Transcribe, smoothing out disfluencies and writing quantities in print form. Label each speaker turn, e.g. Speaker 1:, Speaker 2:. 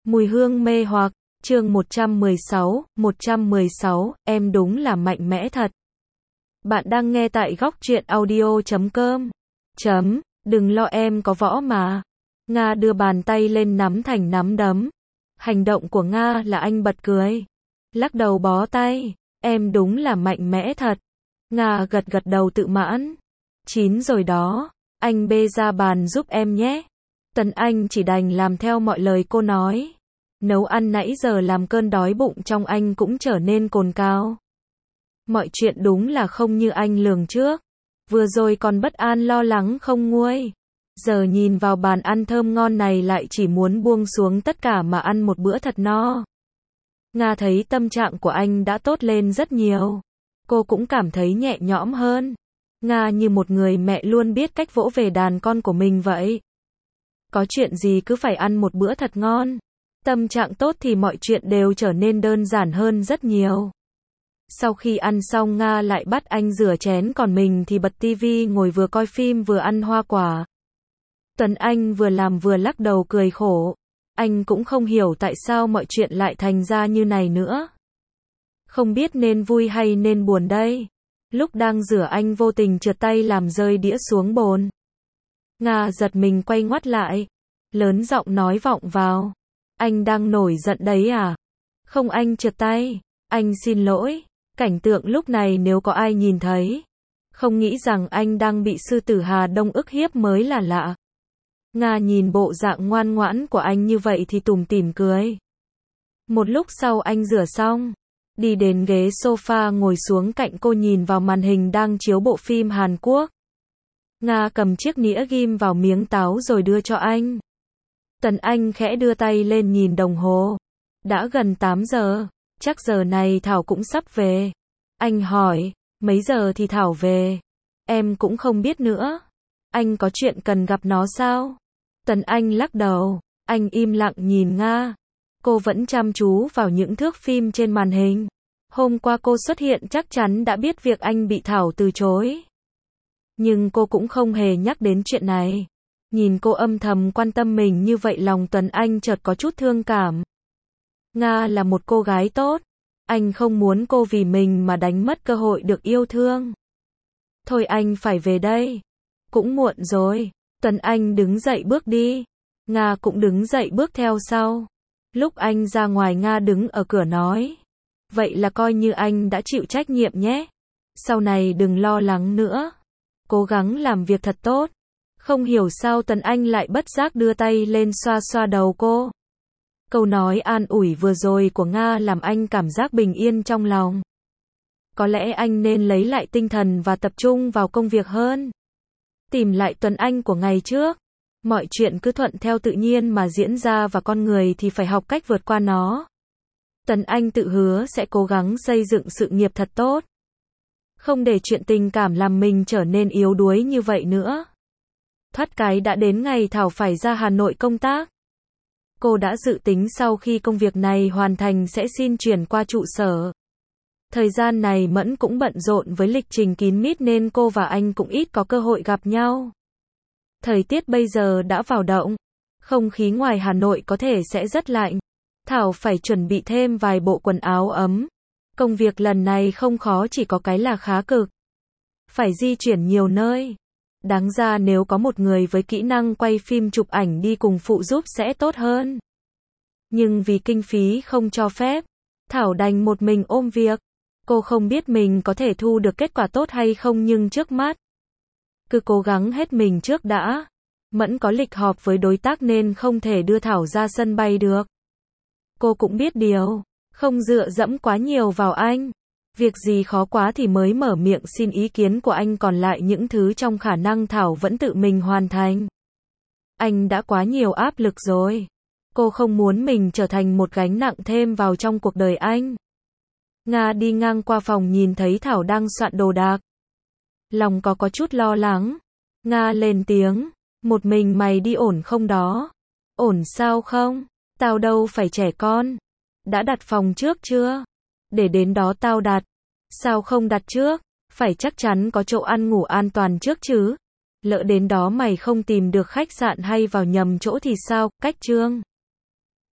Speaker 1: Mùi hương mê hoặc, chương 116, em đúng là mạnh mẽ thật. Bạn đang nghe tại góc truyện audio.com. Đừng lo em có võ mà. Nga đưa bàn tay lên nắm thành nắm đấm. Hành động của Nga là anh bật cười. Lắc đầu bó tay. Em đúng là mạnh mẽ thật. Nga gật gật đầu tự mãn. Chín rồi đó. Anh bê ra bàn giúp em nhé. Tấn Anh chỉ đành làm theo mọi lời cô nói. Nấu ăn nãy giờ làm cơn đói bụng trong anh cũng trở nên cồn cào. Mọi chuyện đúng là không như anh lường trước. Vừa rồi còn bất an lo lắng không nguôi. Giờ nhìn vào bàn ăn thơm ngon này lại chỉ muốn buông xuống tất cả mà ăn một bữa thật no. Nga thấy tâm trạng của anh đã tốt lên rất nhiều. Cô cũng cảm thấy nhẹ nhõm hơn. Nga như một người mẹ luôn biết cách vỗ về đàn con của mình vậy. Có chuyện gì cứ phải ăn một bữa thật ngon. Tâm trạng tốt thì mọi chuyện đều trở nên đơn giản hơn rất nhiều. Sau khi ăn xong Nga lại bắt anh rửa chén còn mình thì bật tivi ngồi vừa coi phim vừa ăn hoa quả. Tuấn Anh vừa làm vừa lắc đầu cười khổ. Anh cũng không hiểu tại sao mọi chuyện lại thành ra như này nữa. Không biết nên vui hay nên buồn đây. Lúc đang rửa anh vô tình trượt tay làm rơi đĩa xuống bồn. Nga giật mình quay ngoắt lại. Lớn giọng nói vọng vào. Anh đang nổi giận đấy à? Không, anh trượt tay. Anh xin lỗi. Cảnh tượng lúc này nếu có ai nhìn thấy, không nghĩ rằng anh đang bị sư tử Hà Đông ức hiếp mới là lạ. Nga nhìn bộ dạng ngoan ngoãn của anh như vậy thì tủm tỉm cười. Một lúc sau anh rửa xong, đi đến ghế sofa ngồi xuống cạnh cô nhìn vào màn hình đang chiếu bộ phim Hàn Quốc. Nga cầm chiếc nĩa ghim vào miếng táo rồi đưa cho anh. Tấn Anh khẽ đưa tay lên nhìn đồng hồ. Đã gần 8 giờ, chắc giờ này Thảo cũng sắp về. Anh hỏi, mấy giờ thì Thảo về? Em cũng không biết nữa. Anh có chuyện cần gặp nó sao? Tấn Anh lắc đầu, anh im lặng nhìn Nga. Cô vẫn chăm chú vào những thước phim trên màn hình. Hôm qua cô xuất hiện chắc chắn đã biết việc anh bị Thảo từ chối. Nhưng cô cũng không hề nhắc đến chuyện này. Nhìn cô âm thầm quan tâm mình như vậy lòng Tuấn Anh chợt có chút thương cảm. Nga là một cô gái tốt. Anh không muốn cô vì mình mà đánh mất cơ hội được yêu thương. Thôi anh phải về đây. Cũng muộn rồi. Tuấn Anh đứng dậy bước đi. Nga cũng đứng dậy bước theo sau. Lúc anh ra ngoài Nga đứng ở cửa nói. Vậy là coi như anh đã chịu trách nhiệm nhé. Sau này đừng lo lắng nữa. Cố gắng làm việc thật tốt. Không hiểu sao Tuấn Anh lại bất giác đưa tay lên xoa xoa đầu cô. Câu nói an ủi vừa rồi của Nga làm anh cảm giác bình yên trong lòng. Có lẽ anh nên lấy lại tinh thần và tập trung vào công việc hơn. Tìm lại Tuấn Anh của ngày trước. Mọi chuyện cứ thuận theo tự nhiên mà diễn ra và con người thì phải học cách vượt qua nó. Tuấn Anh tự hứa sẽ cố gắng xây dựng sự nghiệp thật tốt. Không để chuyện tình cảm làm mình trở nên yếu đuối như vậy nữa. Thoát cái đã đến ngày Thảo phải ra Hà Nội công tác. Cô đã dự tính sau khi công việc này hoàn thành sẽ xin chuyển qua trụ sở. Thời gian này Mẫn cũng bận rộn với lịch trình kín mít nên cô và anh cũng ít có cơ hội gặp nhau. Thời tiết bây giờ đã vào động. Không khí ngoài Hà Nội có thể sẽ rất lạnh. Thảo phải chuẩn bị thêm vài bộ quần áo ấm. Công việc lần này không khó chỉ có cái là khá cực. Phải di chuyển nhiều nơi. Đáng ra nếu có một người với kỹ năng quay phim chụp ảnh đi cùng phụ giúp sẽ tốt hơn. Nhưng vì kinh phí không cho phép, Thảo đành một mình ôm việc. Cô không biết mình có thể thu được kết quả tốt hay không nhưng trước mắt, cứ cố gắng hết mình trước đã. Mẫn có lịch họp với đối tác nên không thể đưa Thảo ra sân bay được. Cô cũng biết điều, không dựa dẫm quá nhiều vào anh. Việc gì khó quá thì mới mở miệng xin ý kiến của anh, còn lại những thứ trong khả năng Thảo vẫn tự mình hoàn thành. Anh đã quá nhiều áp lực rồi. Cô không muốn mình trở thành một gánh nặng thêm vào trong cuộc đời anh. Nga đi ngang qua phòng nhìn thấy Thảo đang soạn đồ đạc. Lòng có chút lo lắng. Nga lên tiếng. Một mình mày đi ổn không đó? Ổn sao không? Tao đâu phải trẻ con. Đã đặt phòng trước chưa? Để đến đó tao đặt. Sao không đặt trước? Phải chắc chắn có chỗ ăn ngủ an toàn trước chứ. Lỡ đến đó mày không tìm được khách sạn hay vào nhầm chỗ thì sao? Cách Trương